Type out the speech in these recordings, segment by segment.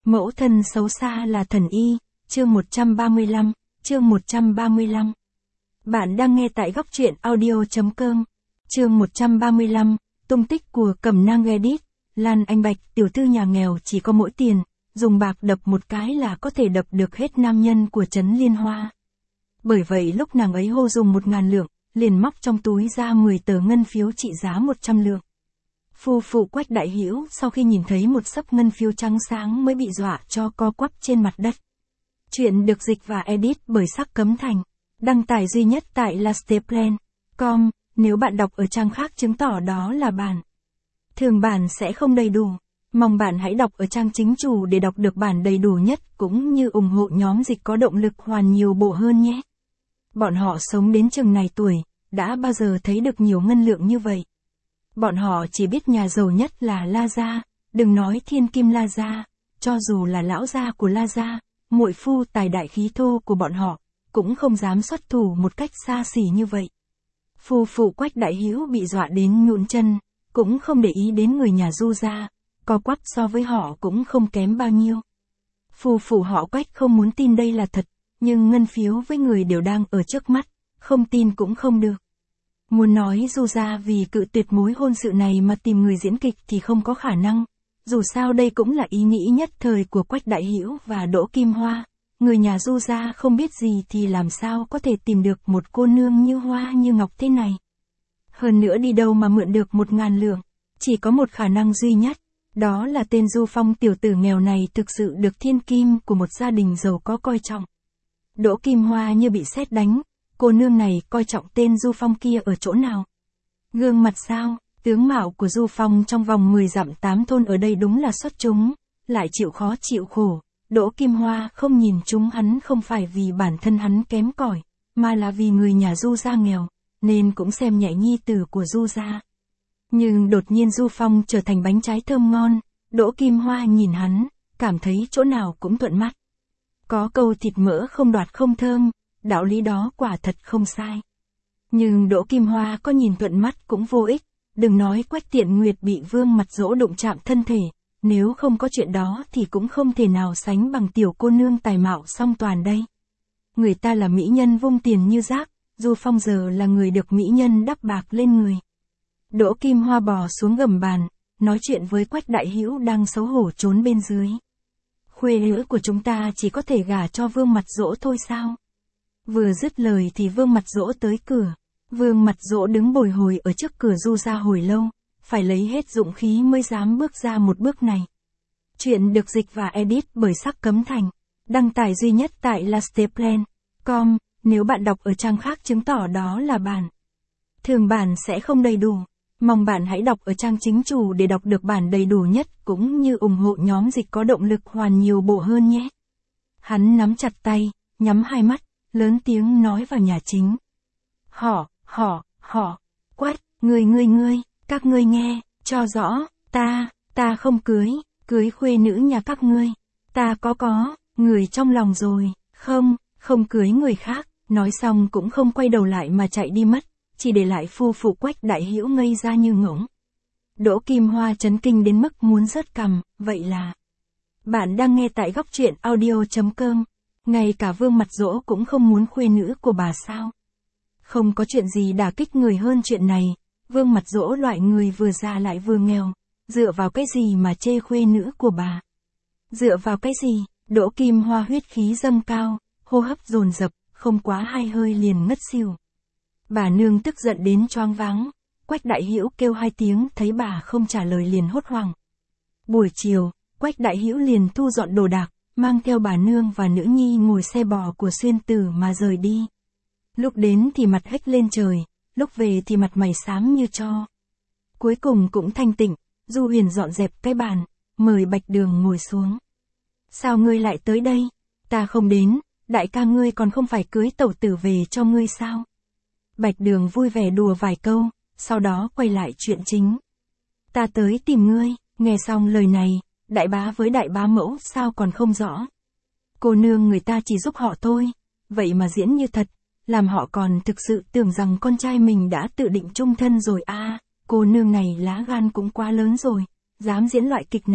Mẫu thân xấu xa là thần y, chương 135, chương 135. Bạn đang nghe tại góc truyện audio.com. Chương 135, tung tích của Cẩm Nang edit. Lan Anh Bạch, tiểu thư nhà nghèo chỉ có mỗi tiền, dùng bạc đập một cái là có thể đập được hết nam nhân của trấn Liên Hoa. Bởi vậy lúc nàng ấy hô dùng 1.000 lượng, liền móc trong túi ra 10 tờ ngân phiếu trị giá 100 lượng. Phu phụ Quách Đại Hữu sau khi nhìn thấy một xấp ngân phiếu trắng sáng mới bị dọa cho co quắp trên mặt đất. Chuyện được dịch và edit bởi Sắc Cấm Thành. Đăng tải duy nhất tại lasteplan.com. Nếu bạn đọc ở trang khác chứng tỏ đó là bản thường bản sẽ không đầy đủ. Mong bạn hãy đọc ở trang chính chủ để đọc được bản đầy đủ nhất cũng như ủng hộ nhóm dịch có động lực hoàn nhiều bộ hơn nhé. Bọn họ sống đến chừng này tuổi, đã bao giờ thấy được nhiều ngân lượng như vậy. Bọn họ chỉ biết nhà giàu nhất là La Gia, đừng nói thiên kim La Gia, cho dù là lão gia của La Gia, muội phu tài đại khí thô của bọn họ, cũng không dám xuất thủ một cách xa xỉ như vậy. Phu phụ Quách Đại Hữu bị dọa đến nhũn chân, cũng không để ý đến người nhà Du gia, co quắp so với họ cũng không kém bao nhiêu. Phu phụ họ Quách không muốn tin đây là thật, nhưng ngân phiếu với người đều đang ở trước mắt, không tin cũng không được. Muốn nói Du gia vì cự tuyệt mối hôn sự này mà tìm người diễn kịch thì không có khả năng, dù sao đây cũng là ý nghĩ nhất thời của Quách Đại Hữu và Đỗ Kim Hoa, người nhà Du gia không biết gì thì làm sao có thể tìm được một cô nương như hoa như ngọc thế này. Hơn nữa đi đâu mà mượn được 1.000 lượng, chỉ có một khả năng duy nhất, đó là tên Du Phong tiểu tử nghèo này thực sự được thiên kim của một gia đình giàu có coi trọng. Đỗ Kim Hoa như bị sét đánh, cô nương này coi trọng tên Du Phong kia ở chỗ nào? Gương mặt sao, tướng mạo của Du Phong trong vòng 10 dặm 8 thôn ở đây đúng là xuất chúng, lại chịu khó chịu khổ. Đỗ Kim Hoa không nhìn chúng hắn không phải vì bản thân hắn kém cỏi, mà là vì người nhà Du gia nghèo, nên cũng xem nhẹ nhi tử của Du gia. Nhưng đột nhiên Du Phong trở thành bánh trái thơm ngon, Đỗ Kim Hoa nhìn hắn, cảm thấy chỗ nào cũng thuận mắt. Có câu thịt mỡ không đoạt không thơm, đạo lý đó quả thật không sai. Nhưng Đỗ Kim Hoa có nhìn thuận mắt cũng vô ích, đừng nói Quách Tiện Nguyệt bị Vương Mặt Dỗ đụng chạm thân thể, nếu không có chuyện đó thì cũng không thể nào sánh bằng tiểu cô nương tài mạo song toàn đây. Người ta là mỹ nhân vung tiền như rác, Du Phong giờ là người được mỹ nhân đắp bạc lên người. Đỗ Kim Hoa bò xuống gầm bàn, nói chuyện với Quách Đại Hữu đang xấu hổ trốn bên dưới. Khuê nữ của chúng ta chỉ có thể gả cho Vương Mặt Dỗ thôi sao? Vừa dứt lời thì Vương Mặt Dỗ tới cửa. Vương Mặt Dỗ đứng bồi hồi ở trước cửa Du gia hồi lâu, phải lấy hết dũng khí mới dám bước ra một bước này. Chuyện được dịch và edit bởi Sắc Cấm Thành. Đăng tải duy nhất tại lasteplan.com. Nếu bạn đọc ở trang khác chứng tỏ đó là bản thường bản sẽ không đầy đủ. Mong bạn hãy đọc ở trang chính chủ để đọc được bản đầy đủ nhất cũng như ủng hộ nhóm dịch có động lực hoàn nhiều bộ hơn nhé. Hắn nắm chặt tay, nhắm hai mắt, lớn tiếng nói vào nhà chính. Họ, Quách, ngươi, các ngươi nghe, cho rõ, ta không cưới khuê nữ nhà các ngươi. Ta có, người trong lòng rồi, không cưới người khác, nói xong cũng không quay đầu lại mà chạy đi mất, chỉ để lại phu phụ Quách Đại Hữu ngây ra như ngỗng. Đỗ Kim Hoa chấn kinh đến mức muốn rớt cằm, vậy là... Bạn đang nghe tại góc truyện audio.com, ngay cả Vương Mặt Dỗ cũng không muốn khuê nữ của bà sao? Không có chuyện gì đả kích người hơn chuyện này, Vương Mặt Dỗ loại người vừa già lại vừa nghèo, dựa vào cái gì mà chê khuê nữ của bà? Dựa vào cái gì? Đỗ Kim Hoa huyết khí dâng cao, hô hấp dồn dập, không quá 2 hơi liền ngất xỉu. Bà nương tức giận đến choáng váng, Quách Đại Hữu kêu 2 tiếng thấy bà không trả lời liền hốt hoảng. Buổi chiều, Quách Đại Hữu liền thu dọn đồ đạc, mang theo bà nương và nữ nhi ngồi xe bò của Xuyên Tử mà rời đi. Lúc đến thì mặt hếch lên trời, lúc về thì mặt mày xám như tro. Cuối cùng cũng thanh tịnh, Du Huyền dọn dẹp cái bàn, mời Bạch Đường ngồi xuống. Sao ngươi lại tới đây? Ta không đến, đại ca ngươi còn không phải cưới tẩu tử về cho ngươi sao? Bạch Đường vui vẻ đùa vài câu, sau đó quay lại chuyện chính. Ta tới tìm ngươi, nghe xong lời này, đại bá với đại bá mẫu sao còn không rõ? Cô nương người ta chỉ giúp họ thôi, vậy mà diễn như thật, làm họ còn thực sự tưởng rằng con trai mình đã tự định chung thân rồi à, cô nương này lá gan cũng quá lớn rồi, dám diễn loại kịch này,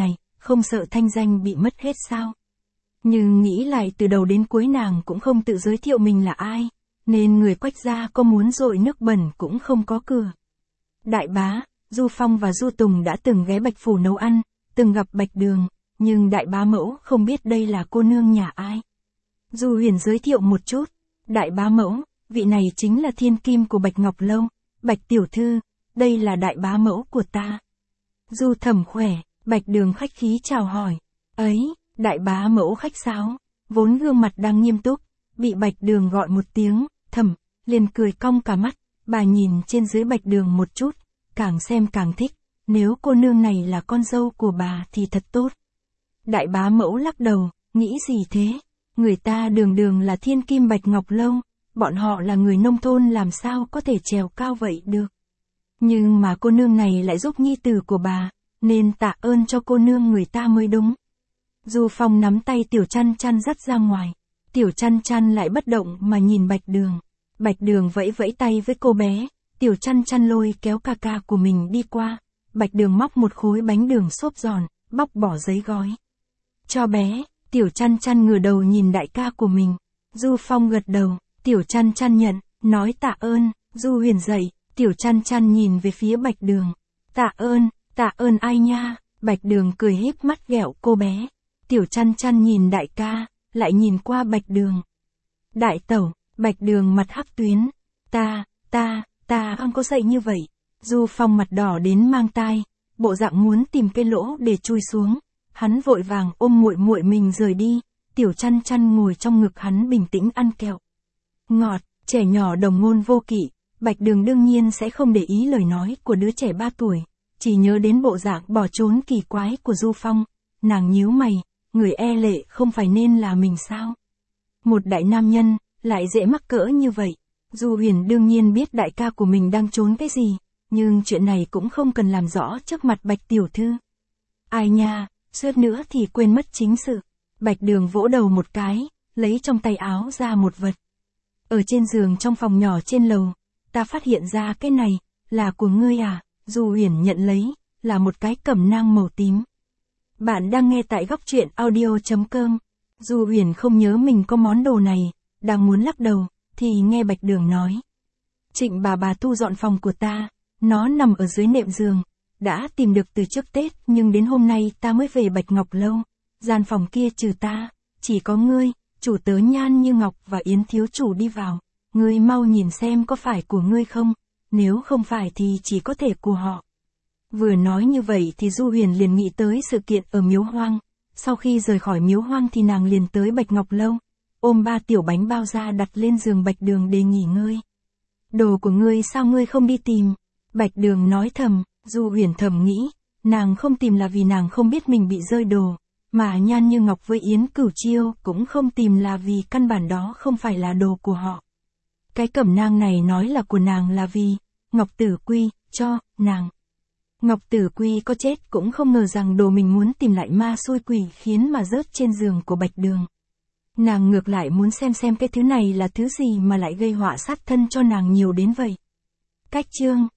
không sợ thanh danh bị mất hết sao? Nhưng nghĩ lại từ đầu đến cuối nàng cũng không tự giới thiệu mình là ai, nên người Quách gia có muốn dội nước bẩn cũng không có cửa. Đại bá, Du Phong và Du Tùng đã từng ghé Bạch Phủ nấu ăn, từng gặp Bạch Đường, nhưng đại bá mẫu không biết đây là cô nương nhà ai. Du Huyền giới thiệu một chút, đại bá mẫu, vị này chính là thiên kim của Bạch Ngọc Lâu, Bạch Tiểu Thư, đây là đại bá mẫu của ta. Du Thẩm khỏe, Bạch Đường khách khí chào hỏi, ấy, đại bá mẫu khách sáo, vốn gương mặt đang nghiêm túc, bị Bạch Đường gọi một tiếng, Thẩm, liền cười cong cả mắt, bà nhìn trên dưới Bạch Đường một chút, càng xem càng thích, nếu cô nương này là con dâu của bà thì thật tốt. Đại bá mẫu lắc đầu, nghĩ gì thế, người ta đường đường là thiên kim Bạch Ngọc Lâu, bọn họ là người nông thôn làm sao có thể trèo cao vậy được. Nhưng mà cô nương này lại giúp nhi tử của bà, nên tạ ơn cho cô nương người ta mới đúng. Du Phong nắm tay Tiểu Chăn Chăn dắt ra ngoài, Tiểu Chăn Chăn lại bất động mà nhìn Bạch Đường. Bạch Đường vẫy vẫy tay với cô bé, Tiểu Chăn Chăn lôi kéo ca ca của mình đi qua, Bạch Đường móc một khối bánh đường xốp giòn, bóc bỏ giấy gói. Cho bé, Tiểu Chăn Chăn ngửa đầu nhìn đại ca của mình, Du Phong gật đầu, Tiểu Chăn Chăn nhận, nói tạ ơn, Du Huyền dậy, Tiểu Chăn Chăn nhìn về phía Bạch Đường, tạ ơn ai nha, Bạch Đường cười híp mắt ghẹo cô bé, Tiểu Chăn Chăn nhìn đại ca, lại nhìn qua Bạch Đường. Đại tẩu, Bạch Đường mặt hắc tuyến, ta không có dậy như vậy. Du Phong mặt đỏ đến mang tai, bộ dạng muốn tìm cái lỗ để chui xuống, hắn vội vàng ôm muội muội mình rời đi, Tiểu Chăn Chăn ngồi trong ngực hắn bình tĩnh ăn kẹo. Ngọt, trẻ nhỏ đồng ngôn vô kỵ, Bạch Đường đương nhiên sẽ không để ý lời nói của đứa trẻ 3 tuổi, chỉ nhớ đến bộ dạng bỏ trốn kỳ quái của Du Phong, nàng nhíu mày, người e lệ không phải nên là mình sao? Một đại nam nhân, lại dễ mắc cỡ như vậy. Du Huyền đương nhiên biết đại ca của mình đang trốn cái gì, nhưng chuyện này cũng không cần làm rõ trước mặt Bạch Tiểu Thư. Ai nha, suýt nữa thì quên mất chính sự. Bạch Đường vỗ đầu một cái, lấy trong tay áo ra một vật. Ở trên giường trong phòng nhỏ trên lầu, ta phát hiện ra cái này, là của ngươi à? Du Huyền nhận lấy, là một cái cẩm nang màu tím. Bạn đang nghe tại góc truyện audio.com. Du Huyền không nhớ mình có món đồ này, đang muốn lắc đầu, thì nghe Bạch Đường nói. Trịnh bà thu dọn phòng của ta, nó nằm ở dưới nệm giường, đã tìm được từ trước Tết nhưng đến hôm nay ta mới về Bạch Ngọc Lâu, gian phòng kia trừ ta, chỉ có ngươi, chủ tớ Nhan Như Ngọc và Yến thiếu chủ đi vào, ngươi mau nhìn xem có phải của ngươi không, nếu không phải thì chỉ có thể của họ. Vừa nói như vậy thì Du Huyền liền nghĩ tới sự kiện ở Miếu Hoang, sau khi rời khỏi Miếu Hoang thì nàng liền tới Bạch Ngọc Lâu, ôm 3 tiểu bánh bao ra đặt lên giường Bạch Đường để nghỉ ngơi. Đồ của ngươi sao ngươi không đi tìm? Bạch Đường nói thầm, Du Huyền thầm nghĩ, nàng không tìm là vì nàng không biết mình bị rơi đồ, mà Nhan Như Ngọc với Yến Cửu Chiêu cũng không tìm là vì căn bản đó không phải là đồ của họ. Cái cẩm nang này nói là của nàng là vì Ngọc Tử Quy cho nàng. Ngọc Tử Quy có chết cũng không ngờ rằng đồ mình muốn tìm lại ma xui quỷ khiến mà rớt trên giường của Bạch Đường. Nàng ngược lại muốn xem cái thứ này là thứ gì mà lại gây họa sát thân cho nàng nhiều đến vậy. Cách chương